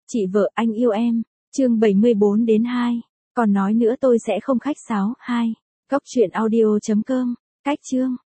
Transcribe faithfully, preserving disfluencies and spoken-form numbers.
Chị vợ anh yêu em, chương bảy mươi bốn đến hai. Còn nói nữa tôi sẽ không khách sáo. hai. Góc truyện audio chấm com. Cách chương.